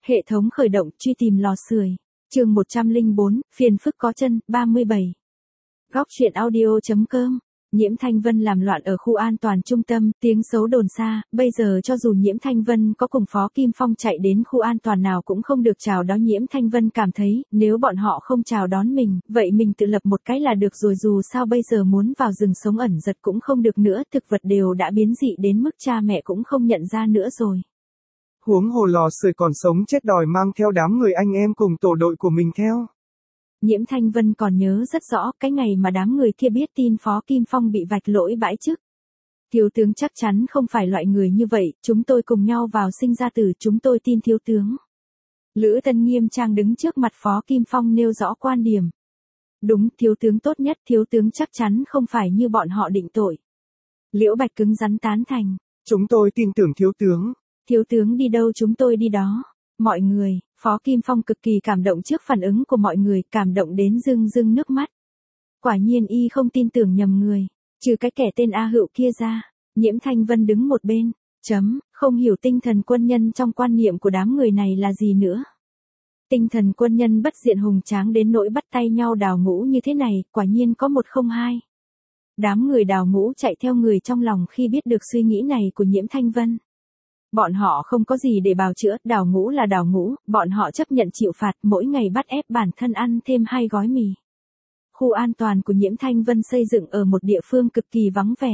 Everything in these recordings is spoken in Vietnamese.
Hệ thống khởi động, truy tìm lò sưởi. Chương 104, phiền phức có chân, 37. Góc truyện audio.com. Nhiễm Thanh Vân làm loạn ở khu an toàn trung tâm, tiếng xấu đồn xa, bây giờ cho dù Nhiễm Thanh Vân có cùng Phó Kim Phong chạy đến khu an toàn nào cũng không được chào đón. Nhiễm Thanh Vân cảm thấy, nếu bọn họ không chào đón mình, vậy mình tự lập một cái là được rồi, dù sao bây giờ muốn vào rừng sống ẩn giật cũng không được nữa, thực vật đều đã biến dị đến mức cha mẹ cũng không nhận ra nữa rồi. Huống hồ lò sưởi còn sống chết đòi mang theo đám người anh em cùng tổ đội của mình theo. Nhiễm Thanh Vân còn nhớ rất rõ cái ngày mà đám người kia biết tin Phó Kim Phong bị vạch lỗi bãi chức. Thiếu tướng chắc chắn không phải loại người như vậy, chúng tôi cùng nhau vào sinh ra tử, chúng tôi tin thiếu tướng. Lữ Tân nghiêm trang đứng trước mặt Phó Kim Phong nêu rõ quan điểm. Đúng, thiếu tướng tốt nhất, thiếu tướng chắc chắn không phải như bọn họ định tội. Liễu Bạch cứng rắn tán thành. Chúng tôi tin tưởng thiếu tướng. Thiếu tướng đi đâu chúng tôi đi đó. Mọi người, Phó Kim Phong cực kỳ cảm động trước phản ứng của mọi người, cảm động đến rưng rưng nước mắt. Quả nhiên y không tin tưởng nhầm người, trừ cái kẻ tên A Hựu kia ra. Nhiễm Thanh Vân đứng một bên, không hiểu tinh thần quân nhân trong quan niệm của đám người này là gì nữa. Tinh thần quân nhân bất diện hùng tráng đến nỗi bắt tay nhau đào ngũ như thế này, quả nhiên có một không hai. Đám người đào ngũ chạy theo người trong lòng khi biết được suy nghĩ này của Nhiễm Thanh Vân. Bọn họ không có gì để bào chữa, đào ngũ là đào ngũ, bọn họ chấp nhận chịu phạt, mỗi ngày bắt ép bản thân ăn thêm 2 gói mì. Khu an toàn của Nhiễm Thanh Vân xây dựng ở một địa phương cực kỳ vắng vẻ.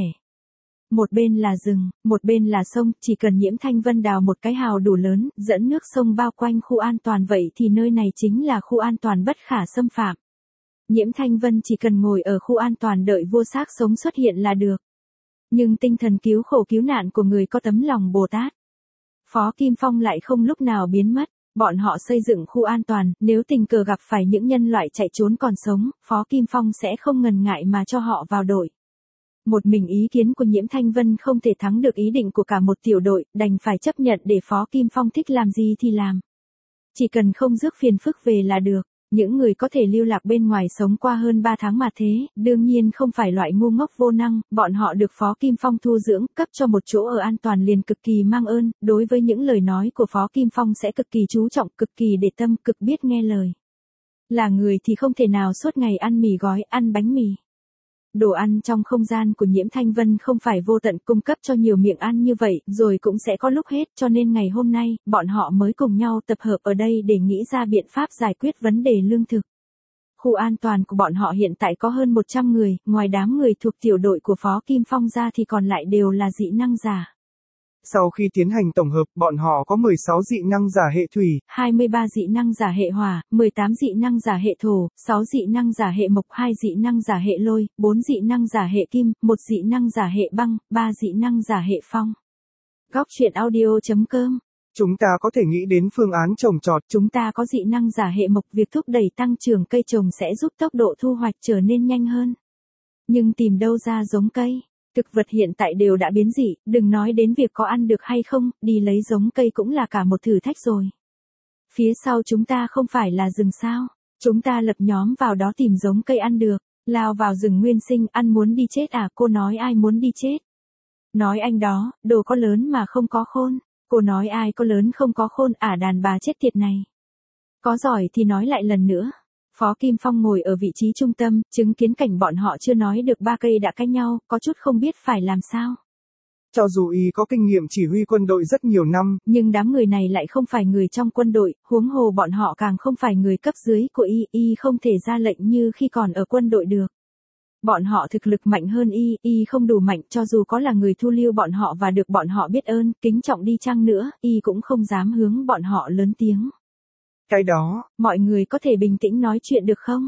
Một bên là rừng, một bên là sông, chỉ cần Nhiễm Thanh Vân đào một cái hào đủ lớn, dẫn nước sông bao quanh khu an toàn vậy thì nơi này chính là khu an toàn bất khả xâm phạm. Nhiễm Thanh Vân chỉ cần ngồi ở khu an toàn đợi vua xác sống xuất hiện là được. Nhưng tinh thần cứu khổ cứu nạn của người có tấm lòng Bồ Tát. Phó Kim Phong lại không lúc nào biến mất, bọn họ xây dựng khu an toàn, nếu tình cờ gặp phải những nhân loại chạy trốn còn sống, Phó Kim Phong sẽ không ngần ngại mà cho họ vào đội. Một mình ý kiến của Nhiễm Thanh Vân không thể thắng được ý định của cả một tiểu đội, đành phải chấp nhận để Phó Kim Phong thích làm gì thì làm. Chỉ cần không rước phiền phức về là được. Những người có thể lưu lạc bên ngoài sống qua hơn 3 tháng mà thế, đương nhiên không phải loại ngu ngốc vô năng, bọn họ được Phó Kim Phong thu dưỡng, cấp cho một chỗ ở an toàn liền cực kỳ mang ơn, đối với những lời nói của Phó Kim Phong sẽ cực kỳ chú trọng, cực kỳ để tâm, cực biết nghe lời. Là người thì không thể nào suốt ngày ăn mì gói, ăn bánh mì. Đồ ăn trong không gian của Nhiễm Thanh Vân không phải vô tận cung cấp cho nhiều miệng ăn như vậy, rồi cũng sẽ có lúc hết, cho nên ngày hôm nay, bọn họ mới cùng nhau tập hợp ở đây để nghĩ ra biện pháp giải quyết vấn đề lương thực. Khu an toàn của bọn họ hiện tại có hơn 100 người, ngoài đám người thuộc tiểu đội của Phó Kim Phong ra thì còn lại đều là dị năng giả. Sau khi tiến hành tổng hợp, bọn họ có 16 dị năng giả hệ thủy, 23 dị năng giả hệ hỏa, 18 dị năng giả hệ thổ, 6 dị năng giả hệ mộc, 2 dị năng giả hệ lôi, 4 dị năng giả hệ kim, 1 dị năng giả hệ băng, 3 dị năng giả hệ phong. Góc truyện audio.com. Chúng ta có thể nghĩ đến phương án trồng trọt. Chúng ta có dị năng giả hệ mộc, việc thúc đẩy tăng trưởng cây trồng sẽ giúp tốc độ thu hoạch trở nên nhanh hơn. Nhưng tìm đâu ra giống cây? Thực vật hiện tại đều đã biến dị, đừng nói đến việc có ăn được hay không, đi lấy giống cây cũng là cả một thử thách rồi. Phía sau chúng ta không phải là rừng sao? Chúng ta lập nhóm vào đó tìm giống cây ăn được, lao vào rừng nguyên sinh, ăn muốn đi chết à? Cô nói ai muốn đi chết? Nói anh đó, đồ có lớn mà không có khôn. Cô nói ai có lớn không có khôn à? Đàn bà chết tiệt này. Có giỏi thì nói lại lần nữa. Phó Kim Phong ngồi ở vị trí trung tâm, chứng kiến cảnh bọn họ chưa nói được 3 cây đã cãi nhau, có chút không biết phải làm sao. Cho dù y có kinh nghiệm chỉ huy quân đội rất nhiều năm, nhưng đám người này lại không phải người trong quân đội, huống hồ bọn họ càng không phải người cấp dưới của y không thể ra lệnh như khi còn ở quân đội được. Bọn họ thực lực mạnh hơn y không đủ mạnh, cho dù có là người thu lưu bọn họ và được bọn họ biết ơn, kính trọng đi chăng nữa, y cũng không dám hướng bọn họ lớn tiếng. Cái đó, mọi người có thể bình tĩnh nói chuyện được không?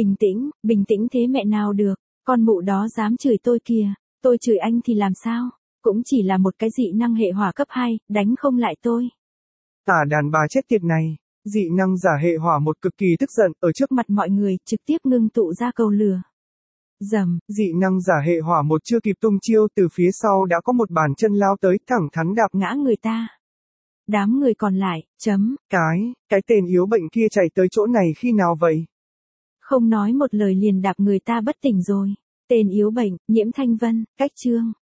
Bình tĩnh thế mẹ nào được, con mụ đó dám chửi tôi kìa, tôi chửi anh thì làm sao? Cũng chỉ là một cái dị năng hệ hỏa cấp 2, đánh không lại tôi. Đàn bà chết tiệt này, dị năng giả hệ hỏa một cực kỳ tức giận, ở trước mặt mọi người, trực tiếp ngưng tụ ra cầu lửa. Dầm, dị năng giả hệ hỏa một chưa kịp tung chiêu, từ phía sau đã có một bàn chân lao tới, thẳng thắn đạp ngã người ta. Đám người còn lại, cái tên yếu bệnh kia chạy tới chỗ này khi nào vậy? Không nói một lời liền đạp người ta bất tỉnh rồi. Tên yếu bệnh, Nhiễm Thanh Vân, cách chương.